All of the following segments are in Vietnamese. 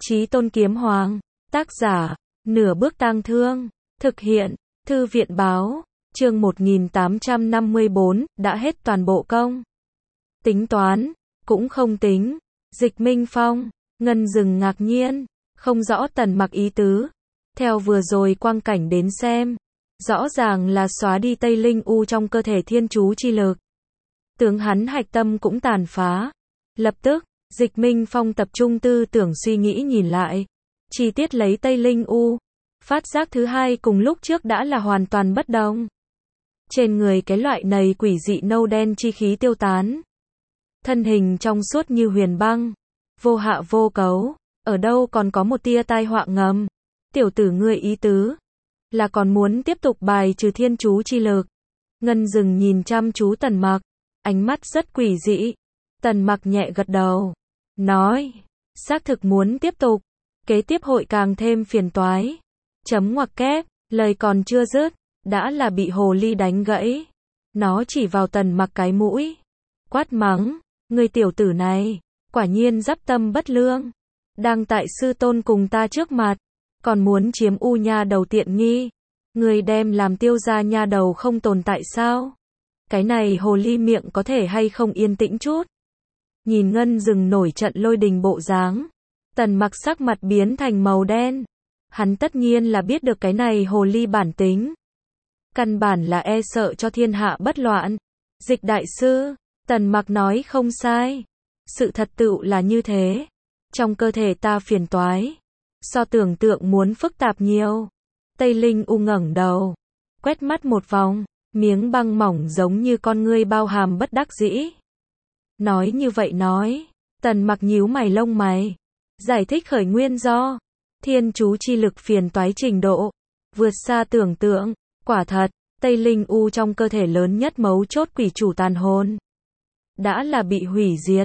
Chí Tôn Kiếm Hoàng, tác giả, Nửa Bước Tang Thương, thực hiện, Thư viện báo, chương 1854, đã hết toàn bộ công. Tính toán, cũng không tính, Dịch Minh Phong, Ngân Dừng ngạc nhiên, không rõ Tần Mặc ý tứ. Theo vừa rồi quang cảnh đến xem, rõ ràng là xóa đi Tây Linh U trong cơ thể thiên chú chi lực. Tướng hắn hạch tâm cũng tàn phá. Lập tức, Dịch Minh Phong tập trung tư tưởng suy nghĩ nhìn lại. Chi tiết lấy Tây Linh U. Phát giác thứ hai cùng lúc trước đã là hoàn toàn bất đồng. Trên người cái loại này quỷ dị nâu đen chi khí tiêu tán. Thân hình trong suốt như huyền băng. Vô hạ vô cấu. Ở đâu còn có một tia tai họa ngầm. Tiểu tử ngươi ý tứ. Là còn muốn tiếp tục bài trừ thiên chú chi lực. Ngân Dừng nhìn chăm chú Tần Mặc. Ánh mắt rất quỷ dị. Tần Mặc nhẹ gật đầu. Nói. Xác thực muốn tiếp tục. Kế tiếp hội càng thêm phiền toái. Chấm ngoặc kép. Lời còn chưa dứt. Đã là bị hồ ly đánh gãy. Nó chỉ vào Tần Mặc cái mũi. Quát mắng. Người tiểu tử này. Quả nhiên dắp tâm bất lương. Đang tại sư tôn cùng ta trước mặt. Còn muốn chiếm U nha đầu tiện nghi. Người đem làm tiêu gia nha đầu không tồn tại sao? Cái này hồ ly miệng có thể hay không yên tĩnh chút? Nhìn Ngân Dừng nổi trận lôi đình bộ dáng. Tần Mặc sắc mặt biến thành màu đen. Hắn tất nhiên là biết được cái này hồ ly bản tính. Căn bản là e sợ cho thiên hạ bất loạn. Dịch đại sư, Tần Mặc nói không sai. Sự thật tựu là như thế. Trong cơ thể ta phiền toái. So tưởng tượng muốn phức tạp nhiều. Tây Linh U ngẩng đầu. Quét mắt một vòng. Miếng băng mỏng giống như con ngươi bao hàm bất đắc dĩ. Nói như vậy nói. Tần Mặc nhíu mày lông mày. Giải thích khởi nguyên do. Thiên chú chi lực phiền toái trình độ. Vượt xa tưởng tượng. Quả thật, Tây Linh U trong cơ thể lớn nhất mấu chốt quỷ chủ tàn hồn. Đã là bị hủy diệt.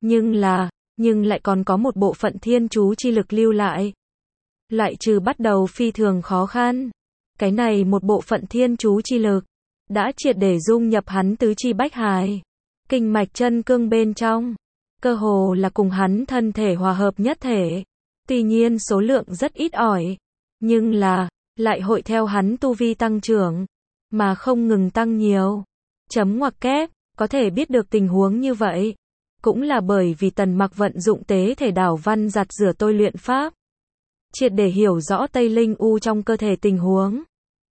Nhưng lại còn có một bộ phận thiên chú chi lực lưu lại. Loại trừ bắt đầu phi thường khó khăn. Cái này một bộ phận thiên chú chi lực. Đã triệt để dung nhập hắn tứ chi bách hài. Kinh mạch chân cương bên trong. Cơ hồ là cùng hắn thân thể hòa hợp nhất thể. Tuy nhiên số lượng rất ít ỏi. Nhưng lại hội theo hắn tu vi tăng trưởng. Mà không ngừng tăng nhiều. Chấm ngoặc kép, có thể biết được tình huống như vậy. Cũng là bởi vì Tần Mặc vận dụng tế thể đảo văn giặt rửa tôi luyện pháp. Triệt để hiểu rõ Tây Linh U trong cơ thể tình huống.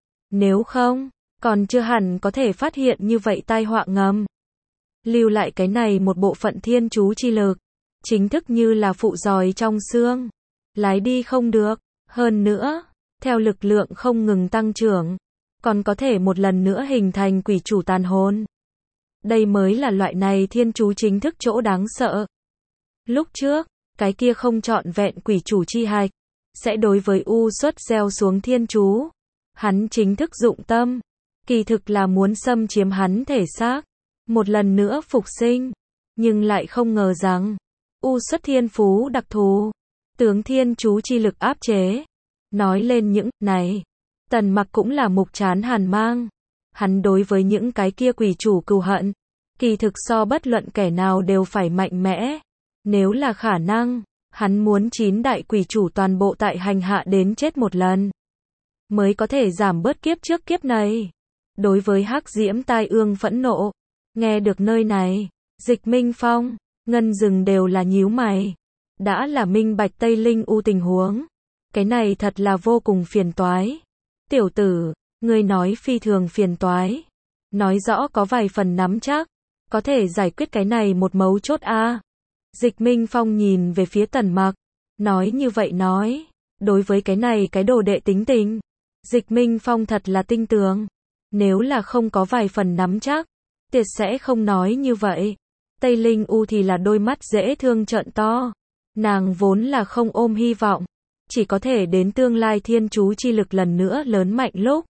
Nếu không, còn chưa hẳn có thể phát hiện như vậy tai họa ngầm. Lưu lại cái này một bộ phận thiên chú chi lực. Chính thức như là phụ giòi trong xương. Lái đi không được. Hơn nữa, theo lực lượng không ngừng tăng trưởng. Còn có thể một lần nữa hình thành quỷ chủ tàn hồn. Đây mới là loại này thiên chú chính thức chỗ đáng sợ. Lúc trước, cái kia không trọn vẹn quỷ chủ chi hạch. Sẽ đối với U xuất gieo xuống thiên chú. Hắn chính thức dụng tâm. Kỳ thực là muốn xâm chiếm hắn thể xác. Một lần nữa phục sinh. Nhưng lại không ngờ rằng. U xuất thiên phú đặc thù. Tướng thiên chú chi lực áp chế. Nói lên những này. Tần Mặc cũng là mục chán hàn mang. Hắn đối với những cái kia quỷ chủ cừu hận. Kỳ thực so bất luận kẻ nào đều phải mạnh mẽ. Nếu là khả năng. Hắn muốn 9 đại quỷ chủ toàn bộ tại hành hạ đến chết một lần. Mới có thể giảm bớt kiếp trước kiếp này. Đối với Hắc Diễm Tai Ương phẫn nộ. Nghe được nơi này. Dịch Minh Phong, Ngân Dừng đều là nhíu mày. Đã là minh bạch Tây Linh U tình huống. Cái này thật là vô cùng phiền toái. Tiểu tử, ngươi nói phi thường phiền toái. Nói rõ có vài phần nắm chắc. Có thể giải quyết cái này một mấu chốt a. Dịch Minh Phong nhìn về phía Tần Mặc. Nói như vậy nói. Đối với cái này cái đồ đệ tính tình. Dịch Minh Phong thật là tinh tường. Nếu là không có vài phần nắm chắc. Tuyệt sẽ không nói như vậy. Tây Linh U thì là đôi mắt dễ thương trợn to. Nàng vốn là không ôm hy vọng. Chỉ có thể đến tương lai thiên chú chi lực lần nữa lớn mạnh lúc.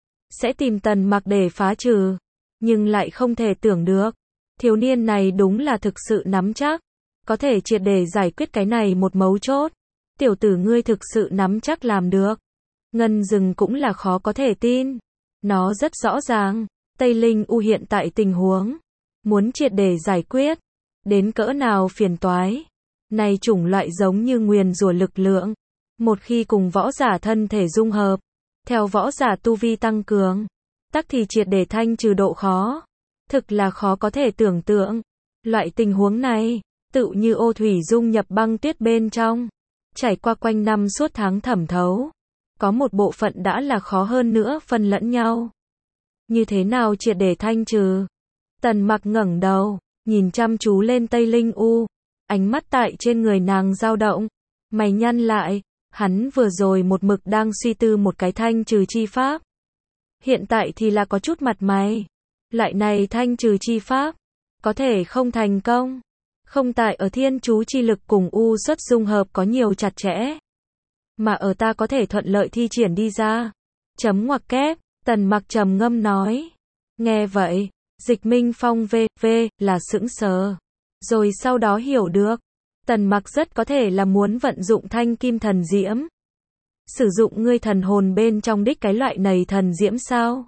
Sẽ tìm Tần Mặc để phá trừ. Nhưng lại không thể tưởng được. Thiếu niên này đúng là thực sự nắm chắc. Có thể triệt để giải quyết cái này một mấu chốt. Tiểu tử ngươi thực sự nắm chắc làm được. Ngân Dừng cũng là khó có thể tin. Nó rất rõ ràng. Tây Linh U hiện tại tình huống. Muốn triệt để giải quyết. Đến cỡ nào phiền toái. Này chủng loại giống như nguyền rủa lực lượng. Một khi cùng võ giả thân thể dung hợp, theo võ giả tu vi tăng cường, tắc thì triệt để thanh trừ độ khó. Thực là khó có thể tưởng tượng. Loại tình huống này, tựu như ô thủy dung nhập băng tuyết bên trong, trải qua quanh năm suốt tháng thẩm thấu. Có một bộ phận đã là khó hơn nữa phân lẫn nhau. Như thế nào triệt để thanh trừ? Tần Mặc ngẩng đầu, nhìn chăm chú lên Tây Linh U, ánh mắt tại trên người nàng dao động, mày nhăn lại, hắn vừa rồi một mực đang suy tư một cái thanh trừ chi pháp. Hiện tại thì là có chút mặt mày. Loại này thanh trừ chi pháp, có thể không thành công. Không tại ở thiên chú chi lực cùng U xuất dung hợp có nhiều chặt chẽ, mà ở ta có thể thuận lợi thi triển đi ra. Chấm ngoặc kép, Tần Mặc trầm ngâm nói. Nghe vậy, Dịch Minh Phong là sững sờ. Rồi sau đó hiểu được, Tần Mặc rất có thể là muốn vận dụng thanh kim thần diễm. Sử dụng ngươi thần hồn bên trong đích cái loại này thần diễm sao?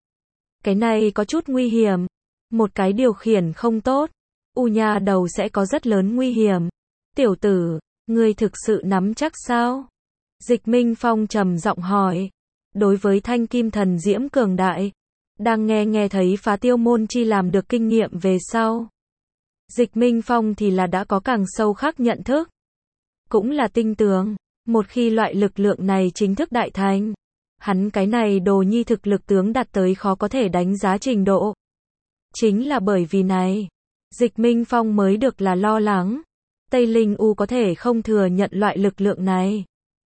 Cái này có chút nguy hiểm. Một cái điều khiển không tốt, U Nha đầu sẽ có rất lớn nguy hiểm. Tiểu tử, ngươi thực sự nắm chắc sao? Dịch Minh Phong trầm giọng hỏi. Đối với thanh kim thần diễm cường đại, đang nghe thấy Phá Tiêu Môn Chi làm được kinh nghiệm về sau, Dịch Minh Phong thì là đã có càng sâu khắc nhận thức. Cũng là tinh tường, một khi loại lực lượng này chính thức đại thành, hắn cái này đồ nhi thực lực tướng đạt tới khó có thể đánh giá trình độ. Chính là bởi vì này, Dịch Minh Phong mới được là lo lắng. Tây Linh U có thể không thừa nhận loại lực lượng này.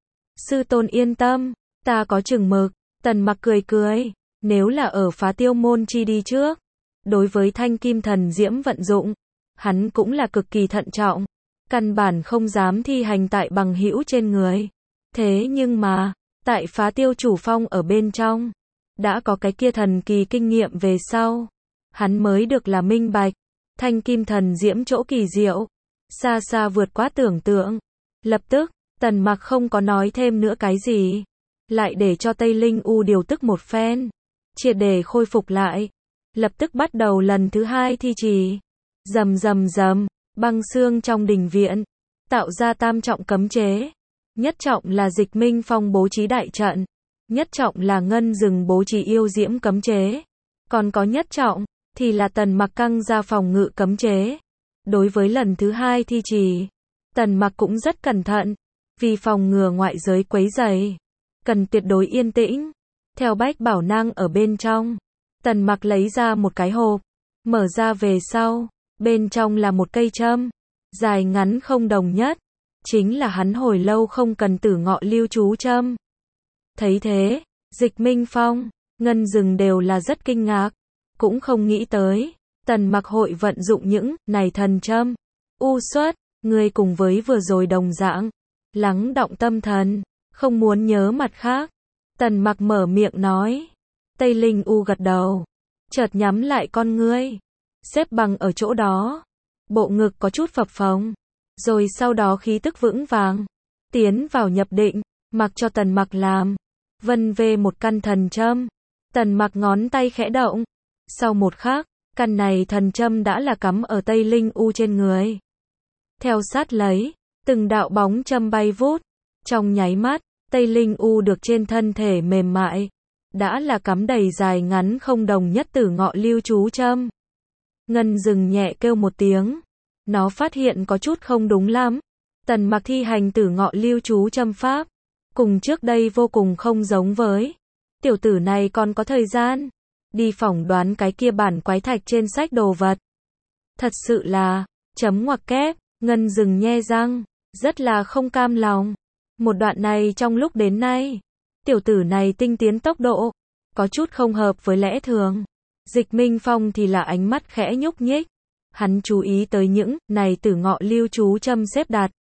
Sư tôn yên tâm, ta có chừng mực. Tần Mặc cười cười, nếu là ở Phá Tiêu Môn Chi đi trước, đối với thanh kim thần diễm vận dụng, hắn cũng là cực kỳ thận trọng, căn bản không dám thi hành tại bằng hữu trên người. Thế nhưng mà, tại Phá Tiêu chủ phong ở bên trong, đã có cái kia thần kỳ kinh nghiệm về sau, hắn mới được là minh bạch, thanh kim thần diễm chỗ kỳ diệu, xa xa vượt quá tưởng tượng. Lập tức, Tần Mặc không có nói thêm nữa cái gì, lại để cho Tây Linh U điều tức một phen, triệt để khôi phục lại, lập tức bắt đầu lần thứ hai thi trì. Rầm rầm rầm, băng xương trong đình viện, tạo ra tam trọng cấm chế. Nhất trọng là Dịch Minh Phong bố trí đại trận, nhất trọng là Ngân Dừng bố trí yêu diễm cấm chế, còn có nhất trọng thì là Tần Mặc căng ra phòng ngự cấm chế. Đối với lần thứ hai thi trì, Tần Mặc cũng rất cẩn thận, vì phòng ngừa ngoại giới quấy rầy, cần tuyệt đối yên tĩnh. Theo Bách Bảo Năng ở bên trong, Tần Mặc lấy ra một cái hộp, mở ra về sau, bên trong là một cây châm, dài ngắn không đồng nhất, chính là hắn hồi lâu không cần Tử Ngọ Lưu Chú châm. Thấy thế, Dịch Minh Phong, Ngân Dừng đều là rất kinh ngạc, cũng không nghĩ tới, Tần Mặc hội vận dụng những này thần châm. U xuất, ngươi cùng với vừa rồi đồng dạng, lắng động tâm thần, không muốn nhớ mặt khác. Tần Mặc mở miệng nói. Tây Linh U gật đầu, chợt nhắm lại con ngươi, xếp bằng ở chỗ đó, bộ ngực có chút phập phồng, rồi sau đó khí tức vững vàng, tiến vào nhập định, mặc cho Tần Mặc làm, vân vê một căn thần châm. Tần Mặc ngón tay khẽ động, sau một khắc, căn này thần châm đã là cắm ở Tây Linh U trên người. Theo sát lấy, từng đạo bóng châm bay vút, trong nháy mắt, Tây Linh U được trên thân thể mềm mại, đã là cắm đầy dài ngắn không đồng nhất Tử Ngọ Lưu Chú châm. Ngân Dừng nhẹ kêu một tiếng, nó phát hiện có chút không đúng lắm. Tần Mặc thi hành Tử Ngọ Lưu Chú châm pháp, cùng trước đây vô cùng không giống với. Tiểu tử này còn có thời gian đi phỏng đoán cái kia bản quái thạch trên sách đồ vật. Thật sự là, chấm ngoặc kép, Ngân Dừng nhe răng, rất là không cam lòng. Một đoạn này trong lúc đến nay, tiểu tử này tinh tiến tốc độ, có chút không hợp với lẽ thường. Dịch Minh Phong thì là ánh mắt khẽ nhúc nhích, hắn chú ý tới những này Tử Ngọ Lưu Chú châm xếp đặt,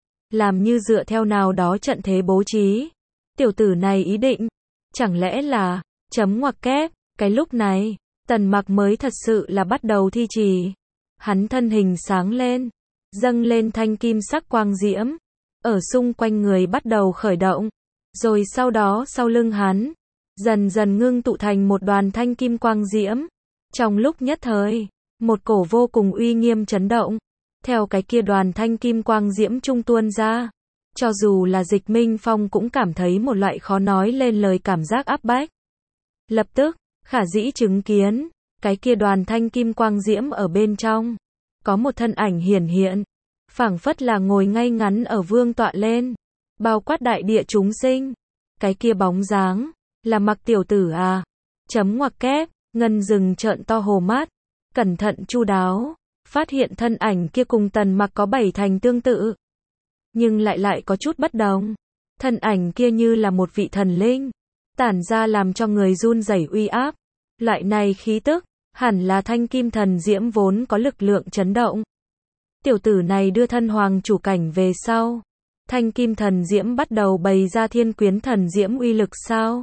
làm như dựa theo nào đó trận thế bố trí. Tiểu tử này ý định, chẳng lẽ là, chấm ngoặc kép. Cái lúc này, Tần Mặc mới thật sự là bắt đầu thi trì. Hắn thân hình sáng lên, dâng lên thanh kim sắc quang diễm, ở xung quanh người bắt đầu khởi động, rồi sau đó sau lưng hắn, dần dần ngưng tụ thành một đoàn thanh kim quang diễm. Trong lúc nhất thời, một cổ vô cùng uy nghiêm chấn động, theo cái kia đoàn thanh kim quang diễm trung tuôn ra. Cho dù là Dịch Minh Phong cũng cảm thấy một loại khó nói lên lời cảm giác áp bách. Lập tức, khả dĩ chứng kiến, cái kia đoàn thanh kim quang diễm ở bên trong. Có một thân ảnh hiển hiện, phảng phất là ngồi ngay ngắn ở vương tọa lên, bao quát đại địa chúng sinh. Cái kia bóng dáng, là Mặc tiểu tử à? Chấm ngoặc kép, Ngân Dừng trợn to hồ mắt, cẩn thận chu đáo, phát hiện thân ảnh kia cùng Tần Mặc có 7 thành tương tự. Nhưng lại có chút bất đồng. Thân ảnh kia như là một vị thần linh, tản ra làm cho người run rẩy uy áp. Loại này khí tức, hẳn là thanh kim thần diễm vốn có lực lượng chấn động. Tiểu tử này đưa thân hoàng chủ cảnh về sau. Thanh kim thần diễm bắt đầu bày ra thiên quyến thần diễm uy lực sao?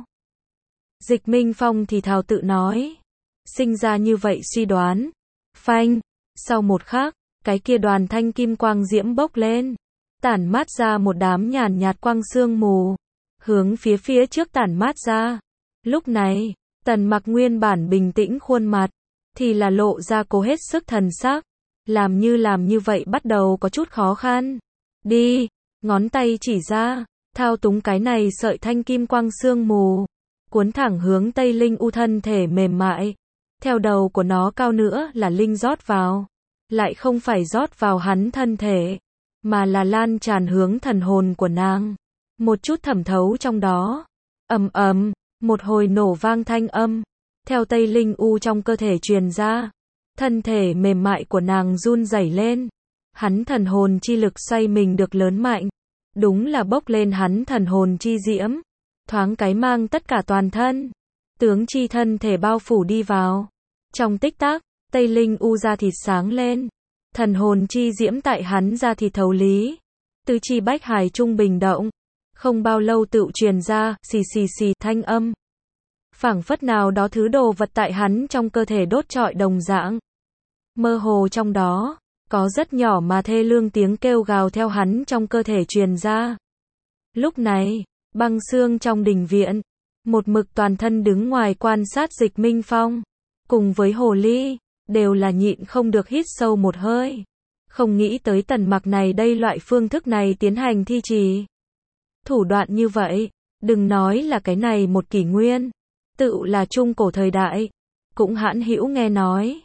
Dịch Minh Phong thì thào tự nói. Sinh ra như vậy suy đoán. Phanh, sau một khắc, cái kia đoàn thanh kim quang diễm bốc lên. Tản mát ra một đám nhàn nhạt quang sương mù. Hướng phía trước tản mát ra. Lúc này, Tần Mặc nguyên bản bình tĩnh khuôn mặt. Thì là lộ ra cố hết sức thần sắc. Làm như vậy bắt đầu có chút khó khăn. Đi, ngón tay chỉ ra. Thao túng cái này sợi thanh kim quang sương mù. Cuốn thẳng hướng Tây Linh U thân thể mềm mại. Theo đầu của nó cao nữa là linh rót vào. Lại không phải rót vào hắn thân thể. Mà là lan tràn hướng thần hồn của nàng. Một chút thẩm thấu trong đó. Ầm ầm, một hồi nổ vang thanh âm. Theo Tây Linh U trong cơ thể truyền ra. Thân thể mềm mại của nàng run rẩy lên. Hắn thần hồn chi lực xoay mình được lớn mạnh. Đúng là bốc lên hắn thần hồn chi diễm. Thoáng cái mang tất cả toàn thân. Tướng chi thân thể bao phủ đi vào. Trong tích tắc, Tây Linh U da thịt sáng lên. Thần hồn chi diễm tại hắn da thịt thấu lý. Tứ chi bách hải trung bình động. Không bao lâu tự truyền ra, xì thanh âm. Phảng phất nào đó thứ đồ vật tại hắn trong cơ thể đốt trọi đồng dạng. Mơ hồ trong đó, có rất nhỏ mà thê lương tiếng kêu gào theo hắn trong cơ thể truyền ra. Lúc này, băng xương trong đình viện, một mực toàn thân đứng ngoài quan sát Dịch Minh Phong, cùng với hồ ly, đều là nhịn không được hít sâu một hơi. Không nghĩ tới Tần Mặc này đây loại phương thức này tiến hành thi trì. Thủ đoạn như vậy, đừng nói là cái này một kỷ nguyên, tự là trung cổ thời đại, cũng hãn hữu nghe nói.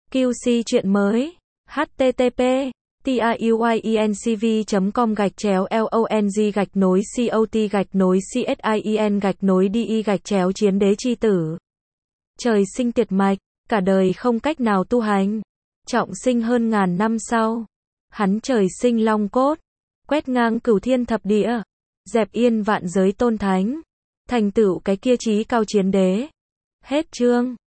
QC chuyện mới, http tiuyncv.com/long-cot-csin-di-chiến đế chi tử. Trời sinh tiệt mạch, cả đời không cách nào tu hành. Trọng sinh hơn ngàn năm sau. Hắn trời sinh long cốt, quét ngang cửu thiên thập địa, dẹp yên vạn giới tôn thánh, thành tựu cái kia chí cao chiến đế. Hết chương.